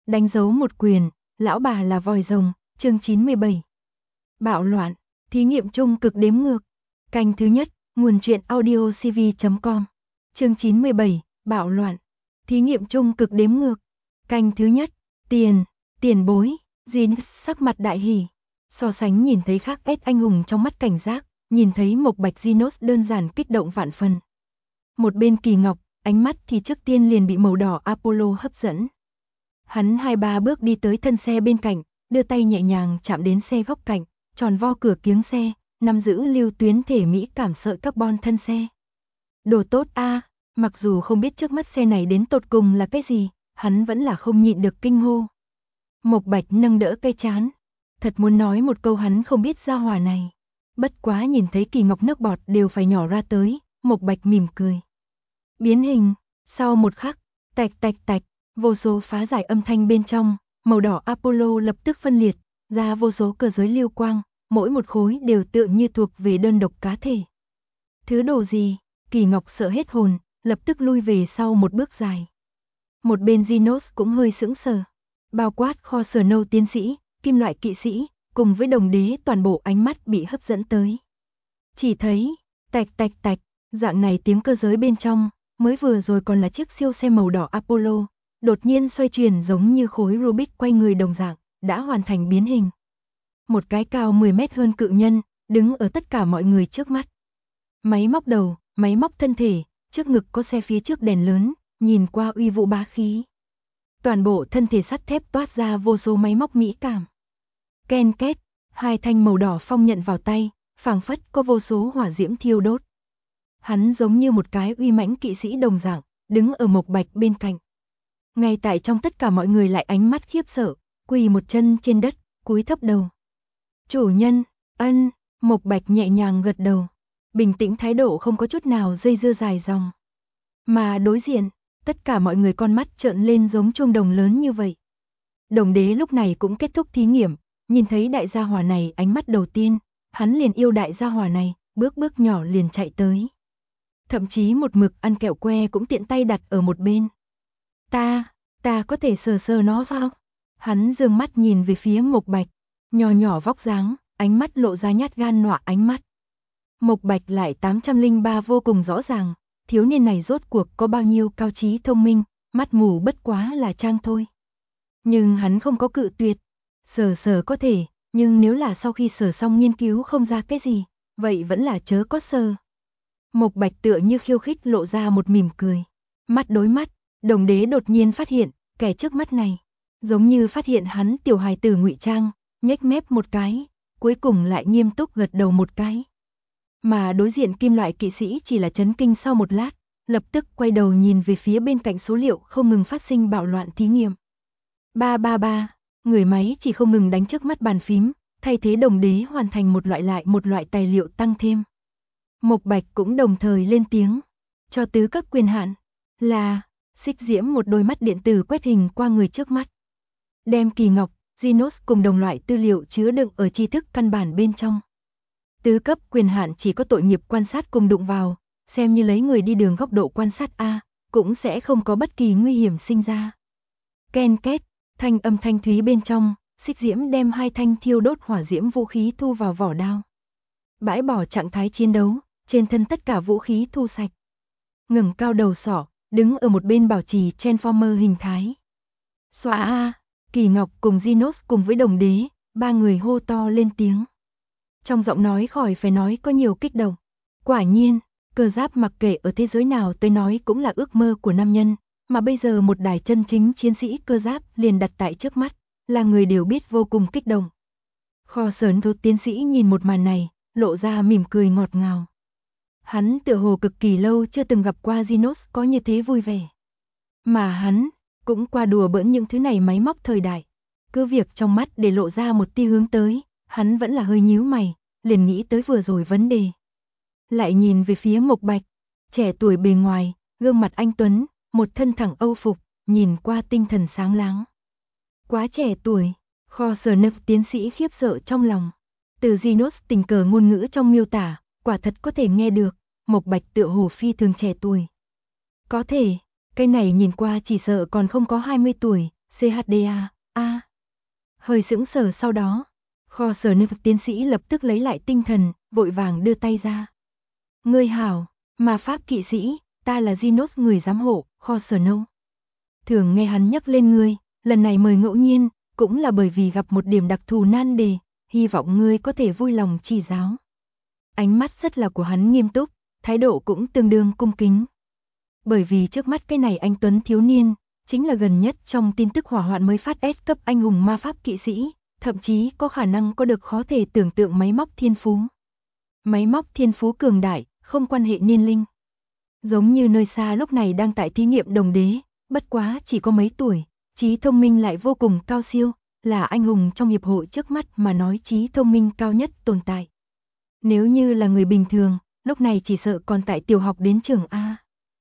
đánh dấu một quyền, lão bà là vòi rồng, chương 97. Bạo loạn, thí nghiệm chung cực đếm ngược. Canh thứ nhất, nguồn truyện audiocv.com. Chương 97, bạo loạn, thí nghiệm chung cực đếm ngược. Canh thứ nhất, tiền bối, Jin sắc mặt đại hỉ. So sánh nhìn thấy khác ép anh hùng trong mắt cảnh giác, nhìn thấy Mộc Bạch Genos đơn giản kích động vạn phần. Một bên Kỳ Ngọc, ánh mắt thì trước tiên liền bị màu đỏ Apollo hấp dẫn. Hắn 2-3 bước đi tới thân xe bên cạnh, đưa tay nhẹ nhàng chạm đến xe góc cạnh, tròn vo cửa kiếng xe, nắm giữ lưu tuyến thể mỹ cảm sợi carbon thân xe. Đồ tốt a, mặc dù không biết trước mắt xe này đến tột cùng là cái gì, hắn vẫn là không nhịn được kinh hô. Mộc Bạch nâng đỡ cây trán, thật muốn nói một câu hắn không biết gia hỏa này. Bất quá nhìn thấy Kỳ Ngọc nước bọt đều phải nhỏ ra tới, Mộc Bạch mỉm cười. Biến hình, sau một khắc, tạch tạch tạch, vô số phá giải âm thanh bên trong, màu đỏ Apollo lập tức phân liệt, ra vô số cơ giới lưu quang, mỗi một khối đều tựa như thuộc về đơn độc cá thể. Thứ đồ gì? Kỳ Ngọc sợ hết hồn, lập tức lui về sau một bước dài. Một bên Genos cũng hơi sững sờ, bao quát kho sở nâu tiến sĩ, kim loại kỵ sĩ, cùng với đồng đế toàn bộ ánh mắt bị hấp dẫn tới. Chỉ thấy, tạch tạch tạch, dạng này tiếng cơ giới bên trong, mới vừa rồi còn là chiếc siêu xe màu đỏ Apollo, đột nhiên xoay chuyển giống như khối Rubik quay người đồng dạng, đã hoàn thành biến hình. Một cái cao 10 mét hơn cự nhân, đứng ở tất cả mọi người trước mắt. Máy móc đầu, máy móc thân thể, trước ngực có xe phía trước đèn lớn, nhìn qua uy vũ bá khí. Toàn bộ thân thể sắt thép toát ra vô số máy móc mỹ cảm. Ken két, hai thanh màu đỏ phong nhận vào tay, phảng phất có vô số hỏa diễm thiêu đốt. Hắn giống như một cái uy mãnh kỵ sĩ đồng dạng, đứng ở Mộc Bạch bên cạnh. Ngay tại trong tất cả mọi người lại ánh mắt khiếp sợ, quỳ một chân trên đất, cúi thấp đầu. Chủ nhân, ân, Mộc Bạch nhẹ nhàng gật đầu, bình tĩnh thái độ không có chút nào dây dưa dài dòng. Mà đối diện, tất cả mọi người con mắt trợn lên giống chuông đồng lớn như vậy. Đồng đế lúc này cũng kết thúc thí nghiệm, nhìn thấy đại gia hỏa này ánh mắt đầu tiên, hắn liền yêu đại gia hỏa này, bước bước nhỏ liền chạy tới. Thậm chí một mực ăn kẹo que cũng tiện tay đặt ở một bên. Ta có thể sờ sờ nó sao? Hắn dương mắt nhìn về phía Mộc Bạch, nhỏ nhỏ vóc dáng, ánh mắt lộ ra nhát gan nọa ánh mắt. Mộc Bạch lại 803 vô cùng rõ ràng, thiếu niên này rốt cuộc có bao nhiêu cao trí thông minh, mắt mù bất quá là trang thôi. Nhưng hắn không có cự tuyệt, sờ có thể, nhưng nếu là sau khi sờ xong nghiên cứu không ra cái gì, vậy vẫn là chớ có sờ. Mộc Bạch tựa như khiêu khích lộ ra một mỉm cười. Mắt đối mắt, đồng đế đột nhiên phát hiện, kẻ trước mắt này, giống như phát hiện hắn tiểu hài tử ngụy trang, nhếch mép một cái, cuối cùng lại nghiêm túc gật đầu một cái. Mà đối diện kim loại kỵ sĩ chỉ là chấn kinh sau một lát, lập tức quay đầu nhìn về phía bên cạnh số liệu không ngừng phát sinh bạo loạn thí nghiệm. 333, người máy chỉ không ngừng đánh trước mắt bàn phím, thay thế đồng đế hoàn thành một loại tài liệu tăng thêm. Mộc Bạch cũng đồng thời lên tiếng, cho tứ các quyền hạn là, xích diễm một đôi mắt điện tử quét hình qua người trước mắt. Đem Kỳ Ngọc, Genos cùng đồng loại tư liệu chứa đựng ở tri thức căn bản bên trong. Tứ cấp quyền hạn chỉ có tội nghiệp quan sát cùng đụng vào, xem như lấy người đi đường góc độ quan sát A, cũng sẽ không có bất kỳ nguy hiểm sinh ra. Ken két, thanh âm thanh thúy bên trong, xích diễm đem hai thanh thiêu đốt hỏa diễm vũ khí thu vào vỏ đao. Bãi bỏ trạng thái chiến đấu, trên thân tất cả vũ khí thu sạch. Ngẩng cao đầu sỏ, đứng ở một bên bảo trì Transformer hình thái. Xoa a, Kỳ Ngọc cùng Genos cùng với đồng đế, ba người hô to lên tiếng. Trong giọng nói khỏi phải nói có nhiều kích động. Quả nhiên, cơ giáp mặc kệ ở thế giới nào tới nói cũng là ước mơ của nam nhân, mà bây giờ một đài chân chính chiến sĩ cơ giáp liền đặt tại trước mắt, là người đều biết vô cùng kích động. Kho sớn thốt tiến sĩ nhìn một màn này, lộ ra mỉm cười ngọt ngào. Hắn tựa hồ cực kỳ lâu chưa từng gặp qua Genos có như thế vui vẻ. Mà hắn cũng qua đùa bỡn những thứ này máy móc thời đại. Cứ việc trong mắt để lộ ra một tia hướng tới, hắn vẫn là hơi nhíu mày, liền nghĩ tới vừa rồi vấn đề. Lại nhìn về phía Mộc Bạch, trẻ tuổi bề ngoài, gương mặt anh tuấn, một thân thẳng âu phục, nhìn qua tinh thần sáng láng. Quá trẻ tuổi, kho sở nực tiến sĩ khiếp sợ trong lòng. Từ Genos tình cờ ngôn ngữ trong miêu tả, quả thật có thể nghe được, Mộc Bạch tựa hồ phi thường trẻ tuổi. Có thể, cái này nhìn qua chỉ sợ còn không có 20 tuổi, CHDA, Hơi sững sờ sau đó, kho sở nư tiến sĩ lập tức lấy lại tinh thần, vội vàng đưa tay ra. Ngươi hảo, ma pháp kỵ sĩ, ta là Genos người giám hộ, kho sở nâu. Thường nghe hắn nhắc lên ngươi, lần này mời ngẫu nhiên, cũng là bởi vì gặp một điểm đặc thù nan đề, hy vọng ngươi có thể vui lòng chỉ giáo. Ánh mắt rất là của hắn nghiêm túc, thái độ cũng tương đương cung kính. Bởi vì trước mắt cái này anh tuấn thiếu niên, chính là gần nhất trong tin tức hỏa hoạn mới phát S cấp anh hùng ma pháp kỵ sĩ, thậm chí có khả năng có được khó thể tưởng tượng máy móc thiên phú. Máy móc thiên phú cường đại, không quan hệ niên linh. Giống như nơi xa lúc này đang tại thí nghiệm đồng đế, bất quá chỉ có mấy tuổi, trí thông minh lại vô cùng cao siêu, là anh hùng trong hiệp hội trước mắt mà nói trí thông minh cao nhất tồn tại. Nếu như là người bình thường, lúc này chỉ sợ còn tại tiểu học đến trường A.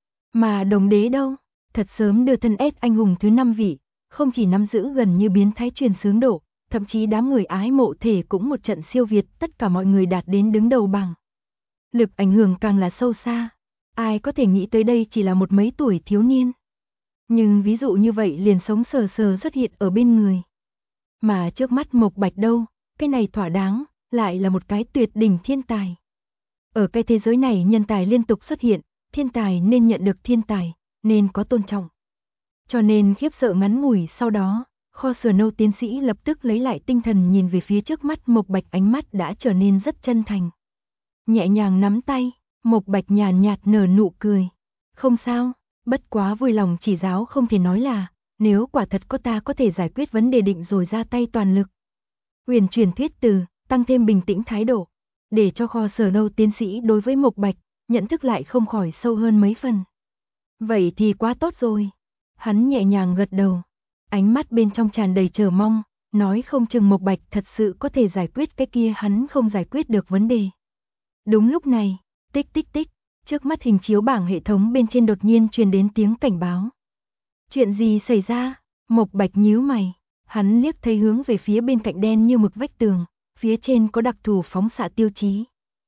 Mà đồng đế đâu? Thật sớm đưa thân S anh hùng thứ 5 vị, không chỉ nắm giữ gần như biến thái truyền sướng độ, thậm chí đám người ái mộ thể cũng một trận siêu việt tất cả mọi người đạt đến đứng đầu bảng. Lực ảnh hưởng càng là sâu xa, ai có thể nghĩ tới đây chỉ là một mấy tuổi thiếu niên. Nhưng ví dụ như vậy liền sống sờ sờ xuất hiện ở bên người. Mà trước mắt Mộc Bạch đâu, cái này thỏa đáng, lại là một cái tuyệt đỉnh thiên tài. Ở cái thế giới này nhân tài liên tục xuất hiện, thiên tài nên nhận được thiên tài, nên có tôn trọng. Cho nên khiếp sợ ngắn ngủi sau đó, kho sờ nâu tiến sĩ lập tức lấy lại tinh thần nhìn về phía trước mắt Mộc Bạch, ánh mắt đã trở nên rất chân thành. Nhẹ nhàng nắm tay, Mộc Bạch nhàn nhạt nở nụ cười. Không sao, bất quá vui lòng chỉ giáo không thể nói là, nếu quả thật có ta có thể giải quyết vấn đề định rồi ra tay toàn lực. Huyền truyền thuyết từ, tăng thêm bình tĩnh thái độ, để cho kho sở nâu tiến sĩ đối với Mộc Bạch, nhận thức lại không khỏi sâu hơn mấy phần. Vậy thì quá tốt rồi. Hắn nhẹ nhàng gật đầu, ánh mắt bên trong tràn đầy chờ mong, nói không chừng Mộc Bạch thật sự có thể giải quyết cái kia hắn không giải quyết được vấn đề. Đúng lúc này, tích tích tích, trước mắt hình chiếu bảng hệ thống bên trên đột nhiên truyền đến tiếng cảnh báo. Chuyện gì xảy ra? Mộc Bạch nhíu mày, hắn liếc thấy hướng về phía bên cạnh đen như mực vách tường, phía trên có đặc thù phóng xạ tiêu chí.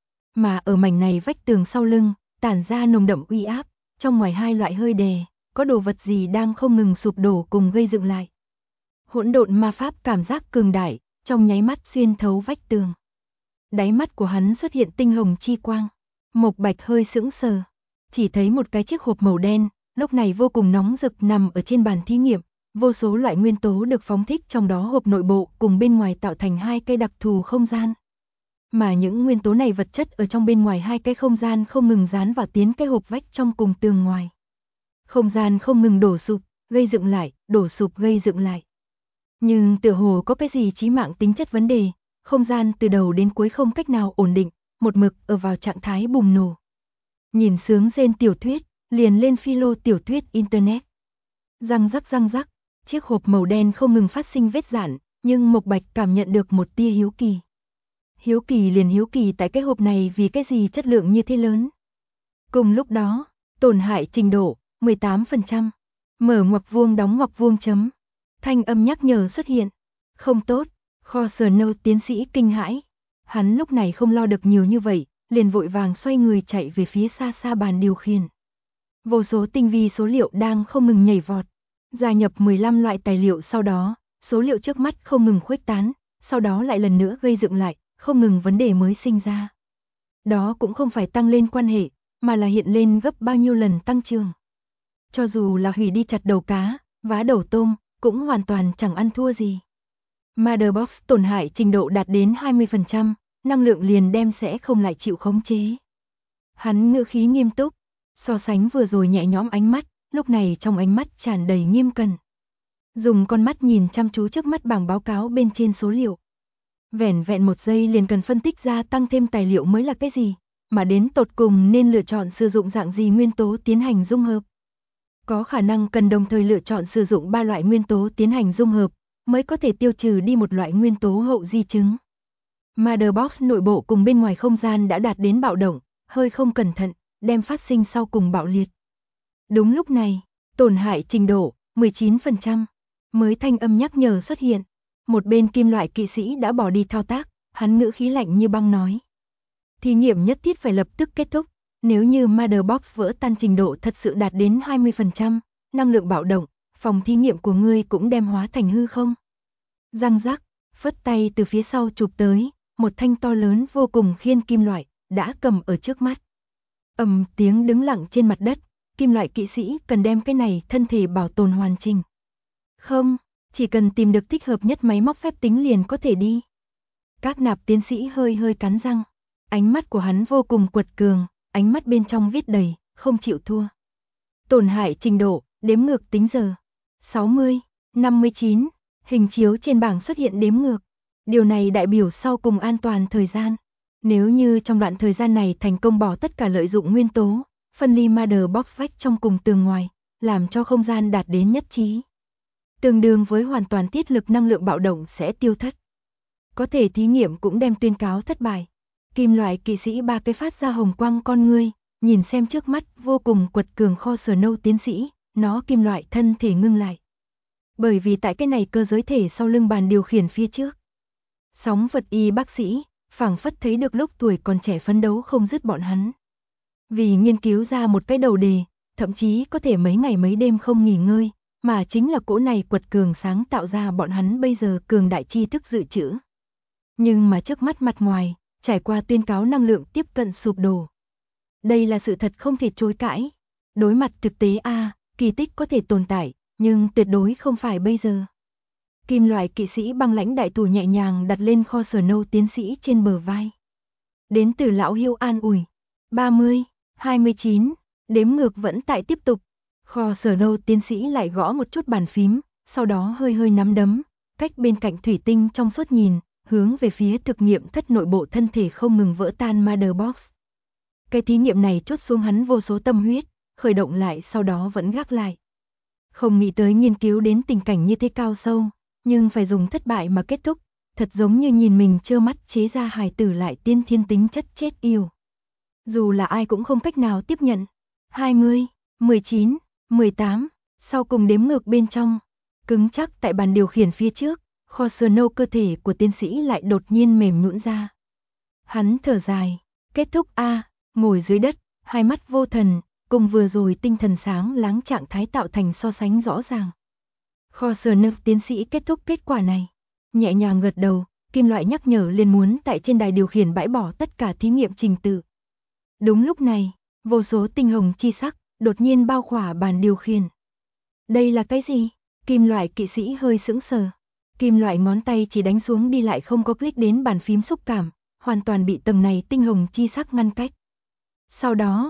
Mà ở mảnh này vách tường sau lưng, tản ra nồng đậm uy áp, trong ngoài hai loại hơi đè, có đồ vật gì đang không ngừng sụp đổ cùng gây dựng lại. Hỗn độn ma pháp cảm giác cường đại, trong nháy mắt xuyên thấu vách tường. Đáy mắt của hắn xuất hiện tinh hồng chi quang. Mộc Bạch hơi sững sờ, chỉ thấy một cái chiếc hộp màu đen, lúc này vô cùng nóng rực nằm ở trên bàn thí nghiệm, vô số loại nguyên tố được phóng thích trong đó, hộp nội bộ cùng bên ngoài tạo thành hai cái đặc thù không gian. Mà những nguyên tố này vật chất ở trong bên ngoài hai cái không gian không ngừng dán vào tiến cái hộp vách trong cùng tường ngoài. Không gian không ngừng đổ sụp, gây dựng lại, đổ sụp gây dựng lại. Nhưng tựa hồ có cái gì chí mạng tính chất vấn đề, không gian từ đầu đến cuối không cách nào ổn định, một mực ở vào trạng thái bùng nổ. Nhìn sướng rên tiểu thuyết, liền lên philo tiểu thuyết internet. Răng rắc, chiếc hộp màu đen không ngừng phát sinh vết rạn, nhưng Mộc Bạch cảm nhận được một tia hiếu kỳ. Hiếu kỳ tại cái hộp này vì cái gì chất lượng như thế lớn. Cùng lúc đó, tổn hại trình độ 18%. Mở ngoặc vuông đóng ngoặc vuông chấm. Thanh âm nhắc nhở xuất hiện. Không tốt, kho sở nâu tiến sĩ kinh hãi. Hắn lúc này không lo được nhiều như vậy, liền vội vàng xoay người chạy về phía xa xa bàn điều khiển. Vô số tinh vi số liệu đang không ngừng nhảy vọt. Gia nhập 15 loại tài liệu sau đó, số liệu trước mắt không ngừng khuếch tán, sau đó lại lần nữa gây dựng lại, không ngừng vấn đề mới sinh ra. Đó cũng không phải tăng lên quan hệ, mà là hiện lên gấp bao nhiêu lần tăng trưởng. Cho dù là hủy đi chặt đầu cá, vá đầu tôm, cũng hoàn toàn chẳng ăn thua gì. Motherbox tổn hại trình độ đạt đến 20%, năng lượng liền đem sẽ không lại chịu khống chế. Hắn ngữ khí nghiêm túc, so sánh vừa rồi nhẹ nhõm ánh mắt, lúc này trong ánh mắt tràn đầy nghiêm cẩn. Dùng con mắt nhìn chăm chú trước mắt bảng báo cáo bên trên số liệu. Vẻn vẹn một giây liền cần phân tích ra tăng thêm tài liệu mới là cái gì, mà đến tột cùng nên lựa chọn sử dụng dạng gì nguyên tố tiến hành dung hợp. Có khả năng cần đồng thời lựa chọn sử dụng 3 loại nguyên tố tiến hành dung hợp, mới có thể tiêu trừ đi một loại nguyên tố hậu di chứng. Motherbox nội bộ cùng bên ngoài không gian đã đạt đến bạo động, hơi không cẩn thận, đem phát sinh sau cùng bạo liệt. Đúng lúc này, tổn hại trình độ 19%, mới thanh âm nhắc nhở xuất hiện. Một bên kim loại kỵ sĩ đã bỏ đi thao tác, hắn ngữ khí lạnh như băng nói. Thí nghiệm nhất thiết phải lập tức kết thúc, nếu như Motherbox vỡ tan trình độ thật sự đạt đến 20%, năng lượng bạo động, phòng thí nghiệm của ngươi cũng đem hóa thành hư không. Răng rắc, phất tay từ phía sau chụp tới, một thanh to lớn vô cùng khiên kim loại, đã cầm ở trước mắt. Ầm tiếng đứng lặng trên mặt đất, kim loại kỵ sĩ cần đem cái này thân thể bảo tồn hoàn chỉnh. Không, chỉ cần tìm được thích hợp nhất máy móc phép tính liền có thể đi. Các nạp tiến sĩ hơi cắn răng, ánh mắt của hắn vô cùng quật cường, ánh mắt bên trong viết đầy, không chịu thua. Tổn hại trình độ, đếm ngược tính giờ. 60, 59, hình chiếu trên bảng xuất hiện đếm ngược. Điều này đại biểu sau cùng an toàn thời gian. Nếu như trong đoạn thời gian này thành công bỏ tất cả lợi dụng nguyên tố, phân ly Mother Box vách trong cùng tường ngoài, làm cho không gian đạt đến nhất trí. Tương đương với hoàn toàn tiết lực năng lượng bạo động sẽ tiêu thất. Có thể thí nghiệm cũng đem tuyên cáo thất bại. Kim loại kỵ sĩ ba cái phát ra hồng quang con ngươi, nhìn xem trước mắt vô cùng quật cường kho sở nâu tiến sĩ, nó kim loại thân thể ngưng lại. Bởi vì tại cái này cơ giới thể sau lưng bàn điều khiển phía trước. Sóng vật y bác sĩ, phảng phất thấy được lúc tuổi còn trẻ phấn đấu không dứt bọn hắn. Vì nghiên cứu ra một cái đầu đề, thậm chí có thể mấy ngày mấy đêm không nghỉ ngơi, mà chính là cỗ này quật cường sáng tạo ra bọn hắn bây giờ cường đại tri thức dự trữ. Nhưng mà trước mắt mặt ngoài, trải qua tuyên cáo năng lượng tiếp cận sụp đổ. Đây là sự thật không thể chối cãi. Đối mặt thực tế kỳ tích có thể tồn tại, nhưng tuyệt đối không phải bây giờ. Kim loại kỵ sĩ băng lãnh đại thủ nhẹ nhàng đặt lên kho sở nâu tiến sĩ trên bờ vai. Đến từ lão Hiêu an ủi. 30, 29, đếm ngược vẫn tại tiếp tục. Kho sở nâu tiến sĩ lại gõ một chút bàn phím, sau đó hơi nắm đấm, cách bên cạnh thủy tinh trong suốt nhìn, hướng về phía thực nghiệm thất nội bộ thân thể không ngừng vỡ tan Mother Box. Cái thí nghiệm này chốt xuống hắn vô số tâm huyết, khởi động lại sau đó vẫn gác lại. Không nghĩ tới nghiên cứu đến tình cảnh như thế cao sâu, nhưng phải dùng thất bại mà kết thúc, thật giống như nhìn mình trơ mắt chế ra hài tử lại tiên thiên tính chất chết yêu. Dù là ai cũng không cách nào tiếp nhận. 20, 19, 18, sau cùng đếm ngược bên trong, cứng chắc tại bàn điều khiển phía trước, kho sờ nâu cơ thể của tiến sĩ lại đột nhiên mềm nhũn ra. Hắn thở dài, kết thúc ngồi dưới đất, hai mắt vô thần, cùng vừa rồi tinh thần sáng láng trạng thái tạo thành so sánh rõ ràng. Kho sờ nâu tiến sĩ kết thúc kết quả này, nhẹ nhàng gật đầu, kim loại nhắc nhở liền muốn tại trên đài điều khiển bãi bỏ tất cả thí nghiệm trình tự. Đúng lúc này, vô số tinh hồng chi sắc đột nhiên bao khỏa bàn điều khiển. Đây là cái gì? Kim loại kỵ sĩ hơi sững sờ. Kim loại ngón tay chỉ đánh xuống đi lại không có click đến bàn phím xúc cảm, hoàn toàn bị tầng này tinh hồng chi sắc ngăn cách. Sau đó,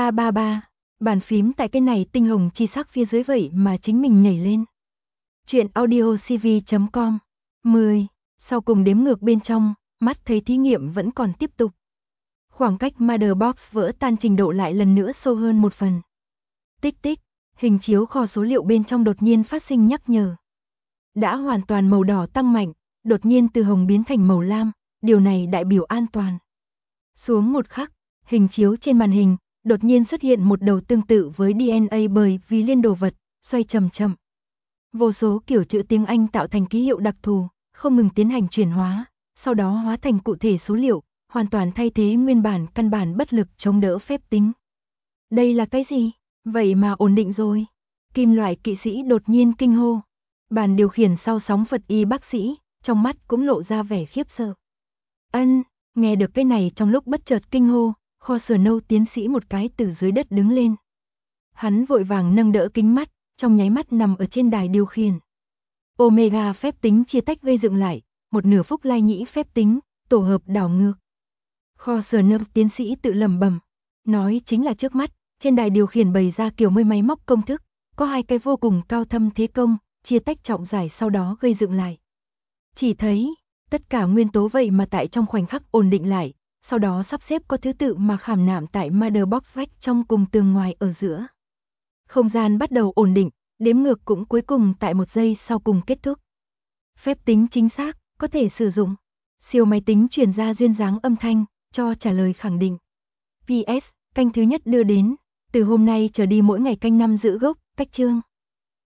bàn phím tại cái này tinh hồng chi sắc phía dưới vậy mà chính mình nhảy lên. Chuyện audiocv.com 10. Sau cùng đếm ngược bên trong, mắt thấy thí nghiệm vẫn còn tiếp tục. Khoảng cách Mother Box vỡ tan trình độ lại lần nữa sâu hơn một phần. Tích tích, hình chiếu kho số liệu bên trong đột nhiên phát sinh nhắc nhở. Đã hoàn toàn màu đỏ tăng mạnh, đột nhiên từ hồng biến thành màu lam, điều này đại biểu an toàn. Xuống một khắc, hình chiếu trên màn hình, đột nhiên xuất hiện một đầu tương tự với DNA bởi vì liên đồ vật, xoay chậm chậm. Vô số kiểu chữ tiếng Anh tạo thành ký hiệu đặc thù, không ngừng tiến hành chuyển hóa, sau đó hóa thành cụ thể số liệu, hoàn toàn thay thế nguyên bản căn bản bất lực chống đỡ phép tính. Đây là cái gì? Vậy mà ổn định rồi. Kim loại kỵ sĩ đột nhiên kinh hô. Bàn điều khiển sau sóng vật y bác sĩ, trong mắt cũng lộ ra vẻ khiếp sợ. Nghe được cái này trong lúc bất chợt kinh hô, kho sờ nâu tiến sĩ một cái từ dưới đất đứng lên. Hắn vội vàng nâng đỡ kính mắt, trong nháy mắt nằm ở trên đài điều khiển. Omega phép tính chia tách gây dựng lại, một nửa phúc lai nhĩ phép tính, tổ hợp đảo ngược. Kho sờ nâu tiến sĩ tự lẩm bẩm, nói chính là trước mắt, trên đài điều khiển bày ra kiểu máy móc công thức, có hai cái vô cùng cao thâm thế công, chia tách trọng giải sau đó gây dựng lại. Chỉ thấy, tất cả nguyên tố vậy mà tại trong khoảnh khắc ổn định lại, sau đó sắp xếp có thứ tự mà khảm nạm tại Mother Box vách trong cùng tường ngoài ở giữa. Không gian bắt đầu ổn định, đếm ngược cũng cuối cùng tại một giây sau cùng kết thúc. Phép tính chính xác, có thể sử dụng. Siêu máy tính truyền ra duyên dáng âm thanh, cho trả lời khẳng định. PS, canh thứ nhất đưa đến, từ hôm nay trở đi mỗi ngày canh 5 giữ gốc, cách chương.